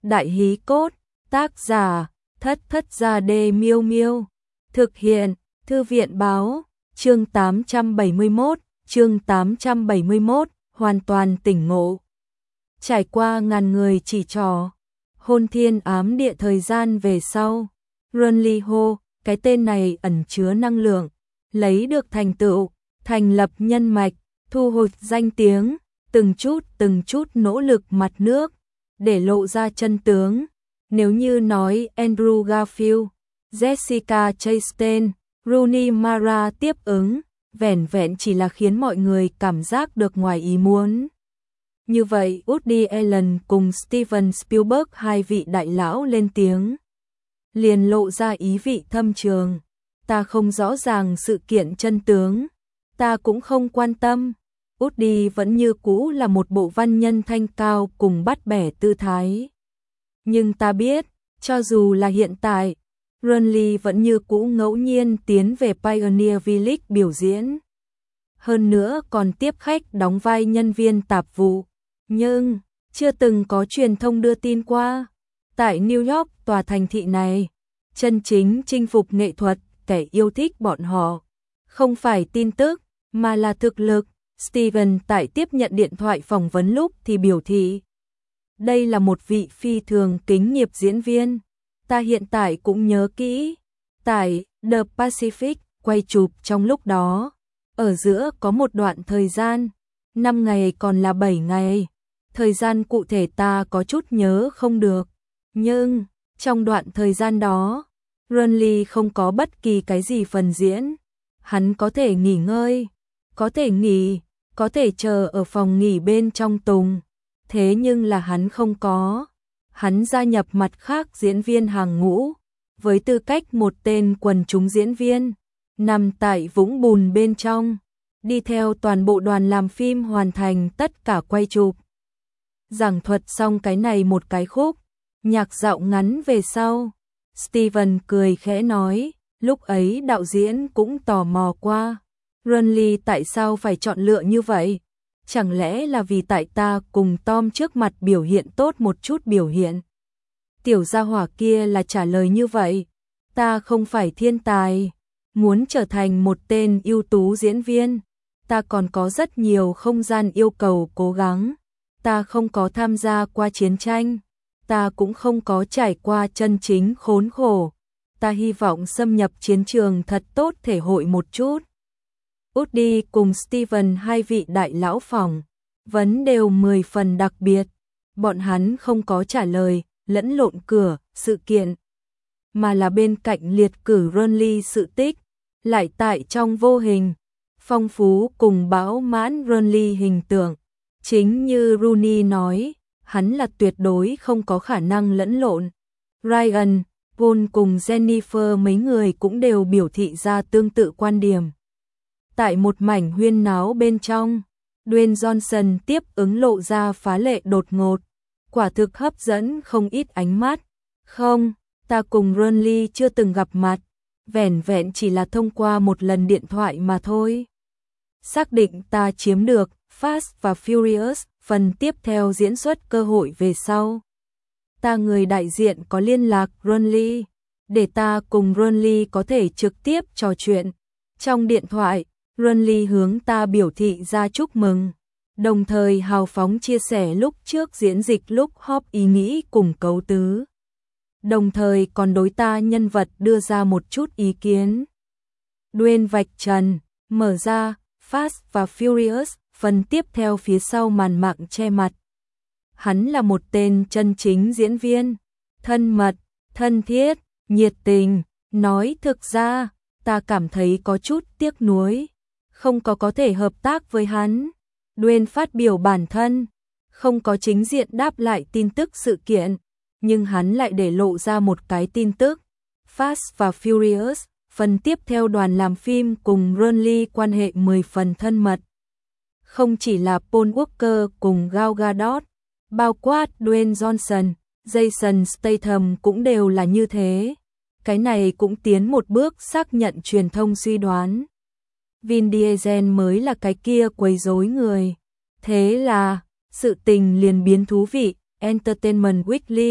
Đại hí cốt, tác giả, Thất Thất Gia Đê Miêu Miêu. Thực hiện, Thư viện báo, chương 871, hoàn toàn tỉnh ngộ. Trải qua ngàn người chỉ trỏ, hôn thiên ám địa thời gian về sau, Runly hô, cái tên này ẩn chứa năng lượng, lấy được thành tựu, thành lập nhân mạch, thu hồi danh tiếng, từng chút nỗ lực mặt nước, để lộ ra chân tướng. Nếu như nói Andrew Garfield, Jessica Chastain, Rooney Mara tiếp ứng, vẻn vẹn chỉ là khiến mọi người cảm giác được ngoài ý muốn. Như vậy Woody Allen cùng Steven Spielberg, hai vị đại lão lên tiếng, liền lộ ra ý vị thâm trường. Ta không rõ ràng sự kiện chân tướng, ta cũng không quan tâm. Woody vẫn như cũ là một bộ văn nhân thanh cao cùng bắt bẻ tư thái. Nhưng ta biết, cho dù là hiện tại, Runly vẫn như cũ ngẫu nhiên tiến về Pioneer Village biểu diễn. Hơn nữa còn tiếp khách đóng vai nhân viên tạp vụ. Nhưng, chưa từng có truyền thông đưa tin qua. Tại New York, tòa thành thị này, chân chính chinh phục nghệ thuật, kẻ yêu thích bọn họ. Không phải tin tức, mà là thực lực. Steven tại tiếp nhận điện thoại phỏng vấn lúc thì biểu thị. Đây là một vị phi thường kính nghiệp diễn viên. Ta hiện tại cũng nhớ kỹ. Tại The Pacific, quay chụp trong lúc đó. Ở giữa có một đoạn thời gian, 5 ngày còn là 7 ngày. Thời gian cụ thể ta có chút nhớ không được. Nhưng, trong đoạn thời gian đó, Runly không có bất kỳ cái gì phần diễn. Hắn có thể nghỉ ngơi, có thể nghỉ, có thể chờ ở phòng nghỉ bên trong tùng. Thế nhưng là hắn không có. Hắn gia nhập mặt khác diễn viên hàng ngũ, với tư cách một tên quần chúng diễn viên, nằm tại vũng bùn bên trong, đi theo toàn bộ đoàn làm phim hoàn thành tất cả quay chụp. Giảng thuật xong cái này một cái khúc, nhạc dạo ngắn về sau, Steven cười khẽ nói, lúc ấy đạo diễn cũng tò mò qua, Runly tại sao phải chọn lựa như vậy? Chẳng lẽ là vì tại ta cùng Tom trước mặt biểu hiện tốt một chút biểu hiện? Tiểu gia hỏa kia là trả lời như vậy. Ta không phải thiên tài, muốn trở thành một tên ưu tú diễn viên. Ta còn có rất nhiều không gian yêu cầu cố gắng. Ta không có tham gia qua chiến tranh. Ta cũng không có trải qua chân chính khốn khổ. Ta hy vọng xâm nhập chiến trường thật tốt thể hội một chút. Woody cùng Steven, hai vị đại lão phòng, vấn đều 10 phần đặc biệt. Bọn hắn không có trả lời, lẫn lộn cửa, sự kiện, mà là bên cạnh liệt cử Runly sự tích, lại tại trong vô hình, phong phú cùng bão mãn Runly hình tượng. Chính như Rooney nói, hắn là tuyệt đối không có khả năng lẫn lộn. Ryan, Paul cùng Jennifer mấy người cũng đều biểu thị ra tương tự quan điểm. Tại một mảnh huyên náo bên trong, Dwayne Johnson tiếp ứng lộ ra phá lệ đột ngột, quả thực hấp dẫn không ít ánh mắt. Không, ta cùng Runly chưa từng gặp mặt, vẻn vẹn chỉ là thông qua một lần điện thoại mà thôi. Xác định ta chiếm được Fast và Furious phần tiếp theo diễn xuất cơ hội về sau. Ta người đại diện có liên lạc Runly, để ta cùng Runly có thể trực tiếp trò chuyện. Trong điện thoại, Runly hướng ta biểu thị ra chúc mừng, đồng thời hào phóng chia sẻ lúc trước diễn dịch lúc họp ý nghĩ cùng cấu tứ. Đồng thời còn đối ta nhân vật đưa ra một chút ý kiến. Dwayne vạch trần, mở ra, Fast và Furious, phần tiếp theo phía sau màn mạng che mặt. Hắn là một tên chân chính diễn viên, thân mật, thân thiết, nhiệt tình, nói thực ra, ta cảm thấy có chút tiếc nuối. Không có thể hợp tác với hắn. Dwayne phát biểu bản thân, không có chính diện đáp lại tin tức sự kiện, nhưng hắn lại để lộ ra một cái tin tức. Fast và Furious, phần tiếp theo đoàn làm phim cùng Runly quan hệ 10 phần thân mật. Không chỉ là Paul Walker cùng Gal Gadot, bao quát Dwayne Johnson, Jason Statham cũng đều là như thế. Cái này cũng tiến một bước xác nhận truyền thông suy đoán. Vin Diesel mới là cái kia quấy rối người. Thế là, sự tình liền biến thú vị. Entertainment Weekly,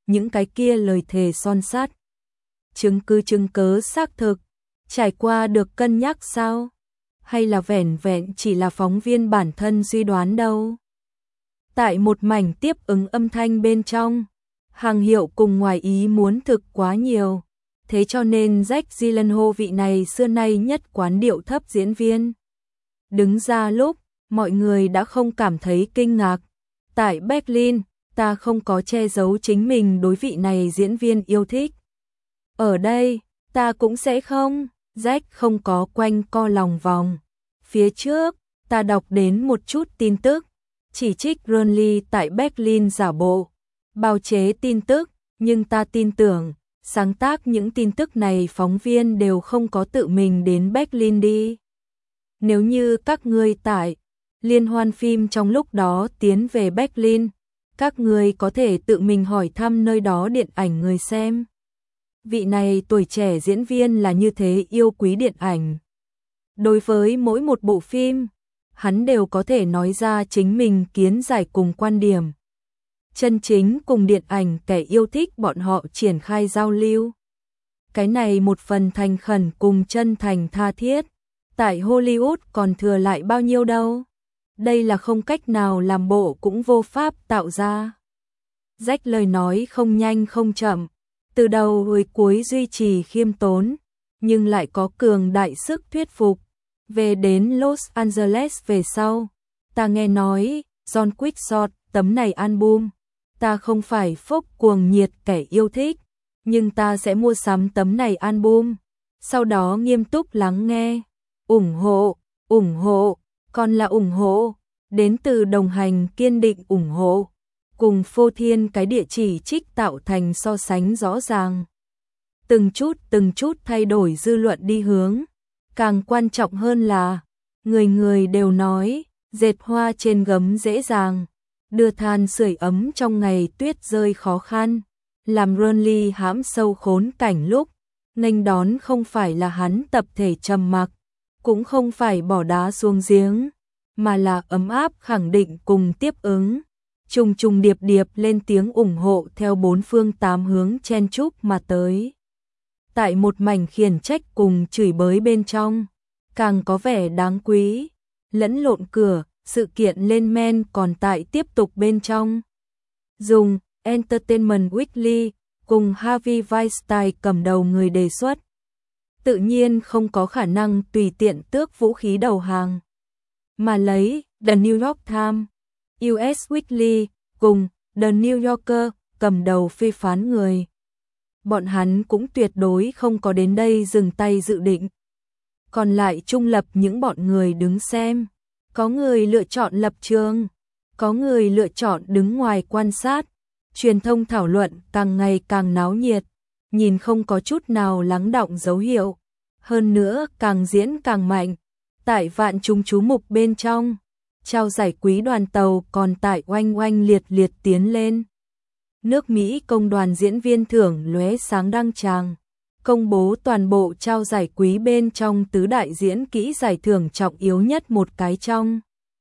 những cái kia lời thề son sắt. Chứng cớ xác thực, trải qua được cân nhắc sao? Hay là vẻn vẹn chỉ là phóng viên bản thân suy đoán đâu? Tại một mảnh tiếp ứng âm thanh bên trong, hàng hiệu cùng ngoài ý muốn thực quá nhiều. Thế cho nên Jake Gyllenhaal vị này xưa nay nhất quán điệu thấp diễn viên đứng ra lúc mọi người đã không cảm thấy kinh ngạc. Tại Berlin, ta không có che giấu chính mình đối vị này diễn viên yêu thích. Ở đây, ta cũng sẽ không. Jack không có quanh co lòng vòng. Phía trước, ta đọc đến một chút tin tức, chỉ trích Ronly tại Berlin giả bộ bào chế tin tức, nhưng ta tin tưởng sáng tác những tin tức này phóng viên đều không có tự mình đến Berlin đi. Nếu như các ngươi tại liên hoan phim trong lúc đó tiến về Berlin, các ngươi có thể tự mình hỏi thăm nơi đó điện ảnh người xem. Vị này tuổi trẻ diễn viên là như thế yêu quý điện ảnh. Đối với mỗi một bộ phim, hắn đều có thể nói ra chính mình kiến giải cùng quan điểm. Chân chính cùng điện ảnh kẻ yêu thích bọn họ triển khai giao lưu. Cái này một phần thành khẩn cùng chân thành tha thiết, tại Hollywood còn thừa lại bao nhiêu đâu. Đây là không cách nào làm bộ cũng vô pháp tạo ra. Jack lời nói không nhanh không chậm, từ đầu hồi cuối duy trì khiêm tốn, nhưng lại có cường đại sức thuyết phục. Về đến Los Angeles về sau, ta nghe nói John Quickshot tấm này album, ta không phải phốc cuồng nhiệt kẻ yêu thích, nhưng ta sẽ mua sắm tấm này album, sau đó nghiêm túc lắng nghe, ủng hộ, còn là ủng hộ, đến từ đồng hành kiên định ủng hộ, cùng phô thiên cái địa chỉ trích tạo thành so sánh rõ ràng. Từng chút thay đổi dư luận đi hướng. Càng quan trọng hơn là, người đều nói, dệt hoa trên gấm dễ dàng, đưa than sưởi ấm trong ngày tuyết rơi khó khăn, làm Ronly hãm sâu khốn cảnh lúc, nghênh đón không phải là hắn tập thể trầm mặc, cũng không phải bỏ đá xuống giếng, mà là ấm áp khẳng định cùng tiếp ứng, trùng điệp lên tiếng ủng hộ theo bốn phương tám hướng chen chúc mà tới. Tại một mảnh khiển trách cùng chửi bới bên trong, càng có vẻ đáng quý, lẫn lộn cửa, sự kiện lên men còn tại tiếp tục bên trong. Dùng Entertainment Weekly cùng Harvey Weinstein cầm đầu người đề xuất. Tự nhiên không có khả năng tùy tiện tước vũ khí đầu hàng, mà lấy The New York Times, US Weekly cùng The New Yorker cầm đầu phê phán người. Bọn hắn cũng tuyệt đối không có đến đây dừng tay dự định. Còn lại trung lập những bọn người đứng xem, có người lựa chọn lập trường, có người lựa chọn đứng ngoài quan sát. Truyền thông thảo luận càng ngày càng náo nhiệt, nhìn không có chút nào lắng đọng dấu hiệu, hơn nữa càng diễn càng mạnh. Tại vạn chúng chú mục bên trong, trao giải quý đoàn tàu còn tại oanh liệt tiến lên. Nước Mỹ công đoàn diễn viên thưởng lóe sáng đăng tràng, công bố toàn bộ trao giải quý bên trong tứ đại diễn kỹ giải thưởng trọng yếu nhất một cái trong.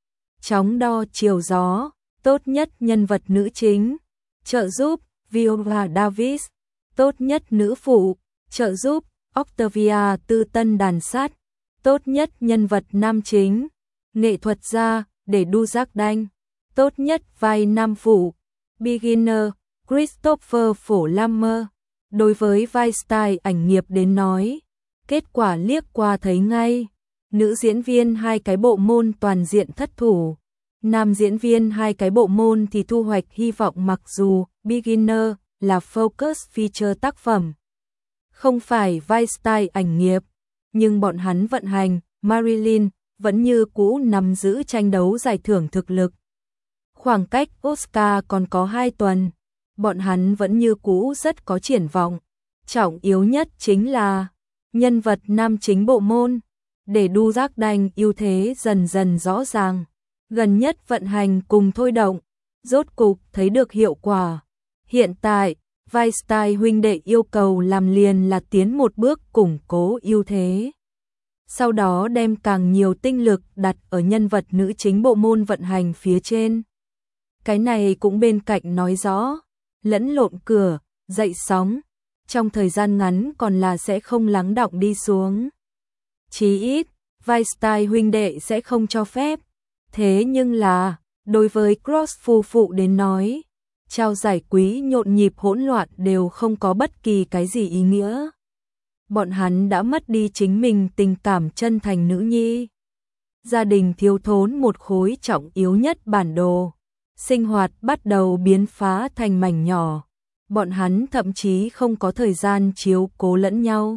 Chóng đo chiều gió, tốt nhất nhân vật nữ chính, trợ giúp Viola Davis, tốt nhất nữ phụ, trợ giúp Octavia Tư Tân đàn sát, tốt nhất nhân vật nam chính, nghệ thuật gia để đu giác đanh, tốt nhất vai nam phụ, beginner, Christopher Phổ Lammer. Đối với vai style ảnh nghiệp đến nói, kết quả liếc qua thấy ngay, nữ diễn viên hai cái bộ môn toàn diện thất thủ, nam diễn viên hai cái bộ môn thì thu hoạch hy vọng. Mặc dù beginner là focus feature tác phẩm, không phải vai style ảnh nghiệp, nhưng bọn hắn vận hành, Marilyn vẫn như cũ nắm giữ tranh đấu giải thưởng thực lực. Khoảng cách Oscar còn có 2 tuần, bọn hắn vẫn như cũ rất có triển vọng. Trọng yếu nhất chính là nhân vật nam chính bộ môn, để đu giác đanh ưu thế dần dần rõ ràng. Gần nhất vận hành cùng thôi động, rốt cục thấy được hiệu quả. Hiện tại, Weinstein huynh đệ yêu cầu làm liền là tiến một bước củng cố ưu thế. Sau đó đem càng nhiều tinh lực đặt ở nhân vật nữ chính bộ môn vận hành phía trên. Cái này cũng bên cạnh nói rõ, lẫn lộn cửa, dậy sóng, trong thời gian ngắn còn là sẽ không lắng đọng đi xuống. Chí ít, Weinstein huynh đệ sẽ không cho phép. Thế nhưng là, đối với Cross phu phụ đến nói, trao giải quý nhộn nhịp hỗn loạn đều không có bất kỳ cái gì ý nghĩa. Bọn hắn đã mất đi chính mình tình cảm chân thành nữ nhi. Gia đình thiếu thốn một khối trọng yếu nhất bản đồ. Sinh hoạt bắt đầu biến phá thành mảnh nhỏ. Bọn hắn thậm chí không có thời gian chiếu cố lẫn nhau.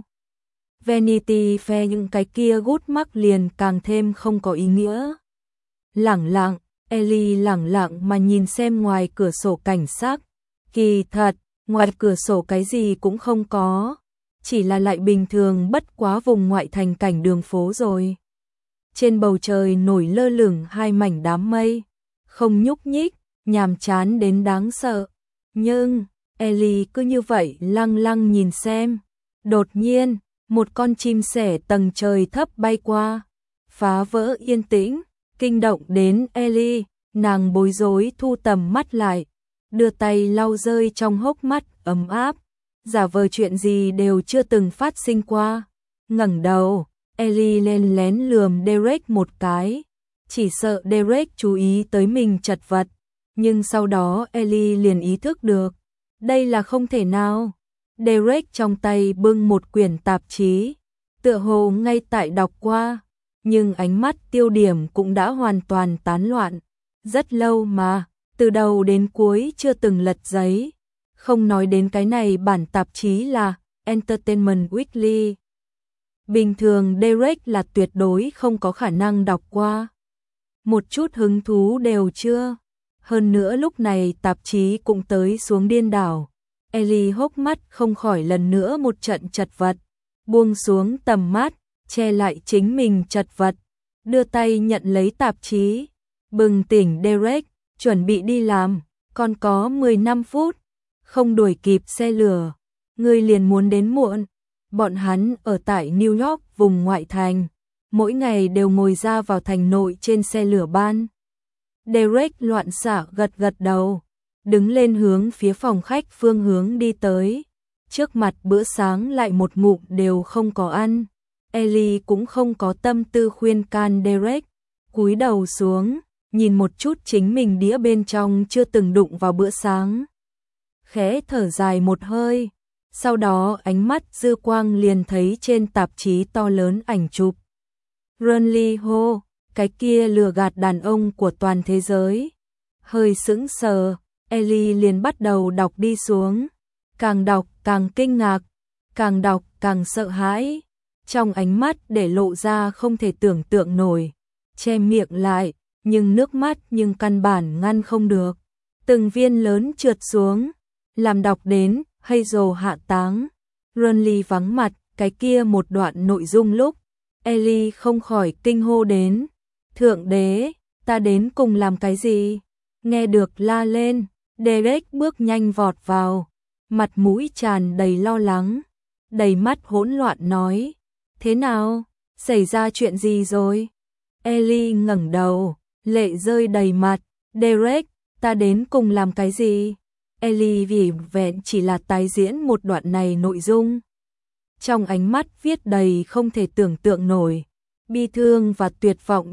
Vanity Fair những cái kia gút mắc liền càng thêm không có ý nghĩa. Lẳng lặng, Ellie lẳng lặng mà nhìn xem ngoài cửa sổ cảnh sắc. Kỳ thật, ngoài cửa sổ cái gì cũng không có. Chỉ là lại bình thường bất quá vùng ngoại thành cảnh đường phố rồi. Trên bầu trời nổi lơ lửng hai mảnh đám mây. Không nhúc nhích, nhàm chán đến đáng sợ. Nhưng, Ellie cứ như vậy lăng lăng nhìn xem. Đột nhiên, một con chim sẻ tầng trời thấp bay qua. Phá vỡ yên tĩnh, kinh động đến Ellie. Nàng bối rối thu tầm mắt lại. Đưa tay lau rơi trong hốc mắt ấm áp. Giả vờ chuyện gì đều chưa từng phát sinh qua. Ngẩng đầu, Ellie lên lén lườm Derek một cái. Chỉ sợ Derek chú ý tới mình chật vật. Nhưng sau đó Ellie liền ý thức được. Đây là không thể nào. Derek trong tay bưng một quyển tạp chí. Tựa hồ ngay tại đọc qua. Nhưng ánh mắt tiêu điểm cũng đã hoàn toàn tán loạn. Rất lâu mà, từ đầu đến cuối chưa từng lật giấy. Không nói đến cái này bản tạp chí là Entertainment Weekly. Bình thường Derek là tuyệt đối không có khả năng đọc qua. Một chút hứng thú đều chưa. Hơn nữa lúc này tạp chí cũng tới xuống điên đảo. Ellie hốc mắt không khỏi lần nữa một trận chật vật. Buông xuống tầm mắt, che lại chính mình chật vật. Đưa tay nhận lấy tạp chí. Bừng tỉnh Derek, chuẩn bị đi làm. Còn có 15 phút. Không đuổi kịp xe lửa. Ngươi liền muốn đến muộn. Bọn hắn ở tại New York vùng ngoại thành. Mỗi ngày đều ngồi ra vào thành nội trên xe lửa ban. Derek loạn xạ gật gật đầu. Đứng lên hướng phía phòng khách phương hướng đi tới. Trước mặt bữa sáng lại một ngụm đều không có ăn. Ellie cũng không có tâm tư khuyên can Derek. Cúi đầu xuống, nhìn một chút chính mình đĩa bên trong chưa từng đụng vào bữa sáng. Khẽ thở dài một hơi. Sau đó ánh mắt dư quang liền thấy trên tạp chí to lớn ảnh chụp. Ronnie Ho, cái kia lừa gạt đàn ông của toàn thế giới. Hơi sững sờ, Ellie liền bắt đầu đọc đi xuống. Càng đọc càng kinh ngạc, càng đọc càng sợ hãi. Trong ánh mắt để lộ ra không thể tưởng tượng nổi. Che miệng lại, nhưng nước mắt nhưng căn bản ngăn không được. Từng viên lớn trượt xuống, làm đọc đến Hazel hạ táng. Ronnie vắng mặt, cái kia một đoạn nội dung lúc. Ellie không khỏi kinh hô đến. Thượng đế, ta đến cùng làm cái gì? Nghe được la lên, Derek bước nhanh vọt vào. Mặt mũi tràn đầy lo lắng. Đầy mắt hỗn loạn nói. Thế nào? Xảy ra chuyện gì rồi? Ellie ngẩng đầu, lệ rơi đầy mặt. Derek, ta đến cùng làm cái gì? Ellie vì vẹn chỉ là tái diễn một đoạn này nội dung. Trong ánh mắt viết đầy không thể tưởng tượng nổi. Bi thương và tuyệt vọng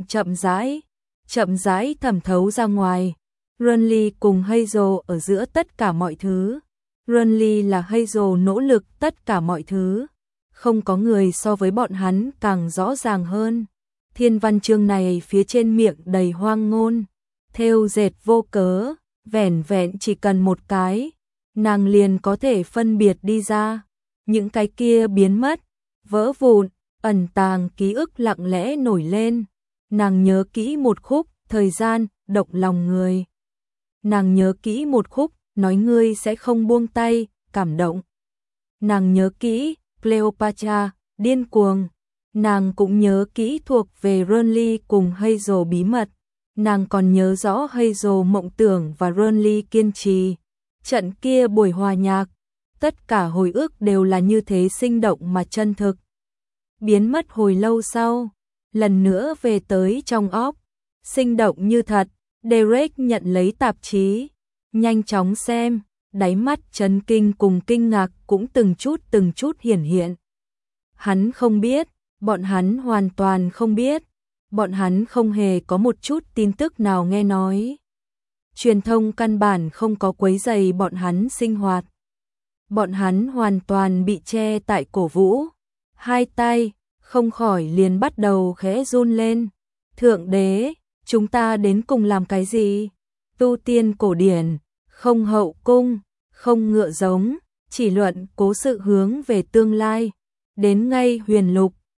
chậm rãi thẩm thấu ra ngoài. Ronnie cùng Hazel ở giữa tất cả mọi thứ. Ronnie là Hazel nỗ lực tất cả mọi thứ. Không có người so với bọn hắn càng rõ ràng hơn. Thiên văn chương này phía trên miệng đầy hoang ngôn. Thêu dệt vô cớ, vẻn vẹn chỉ cần một cái. Nàng liền có thể phân biệt đi ra. Những cái kia biến mất, vỡ vụn, ẩn tàng ký ức lặng lẽ nổi lên. Nàng nhớ kỹ một khúc, thời gian, động lòng người. Nàng nhớ kỹ một khúc, nói ngươi sẽ không buông tay, cảm động. Nàng nhớ kỹ, Cleopatra, điên cuồng. Nàng cũng nhớ kỹ thuộc về Ronnie cùng Hazel bí mật. Nàng còn nhớ rõ Hazel mộng tưởng và Ronnie kiên trì. Trận kia buổi hòa nhạc. Tất cả hồi ức đều là như thế sinh động mà chân thực. Biến mất hồi lâu sau, lần nữa về tới trong óc, sinh động như thật. Derek nhận lấy tạp chí, nhanh chóng xem, đáy mắt chấn kinh cùng kinh ngạc cũng từng chút hiển hiện. Hắn không biết, bọn hắn hoàn toàn không biết, bọn hắn không hề có một chút tin tức nào nghe nói. Truyền thông căn bản không có quấy rầy bọn hắn sinh hoạt. Bọn hắn hoàn toàn bị che tại cổ vũ, hai tay không khỏi liền bắt đầu khẽ run lên. Thượng đế, chúng ta đến cùng làm cái gì? Tu tiên cổ điển, không hậu cung, không ngựa giống, chỉ luận cố sự hướng về tương lai. Đến ngay huyền lục,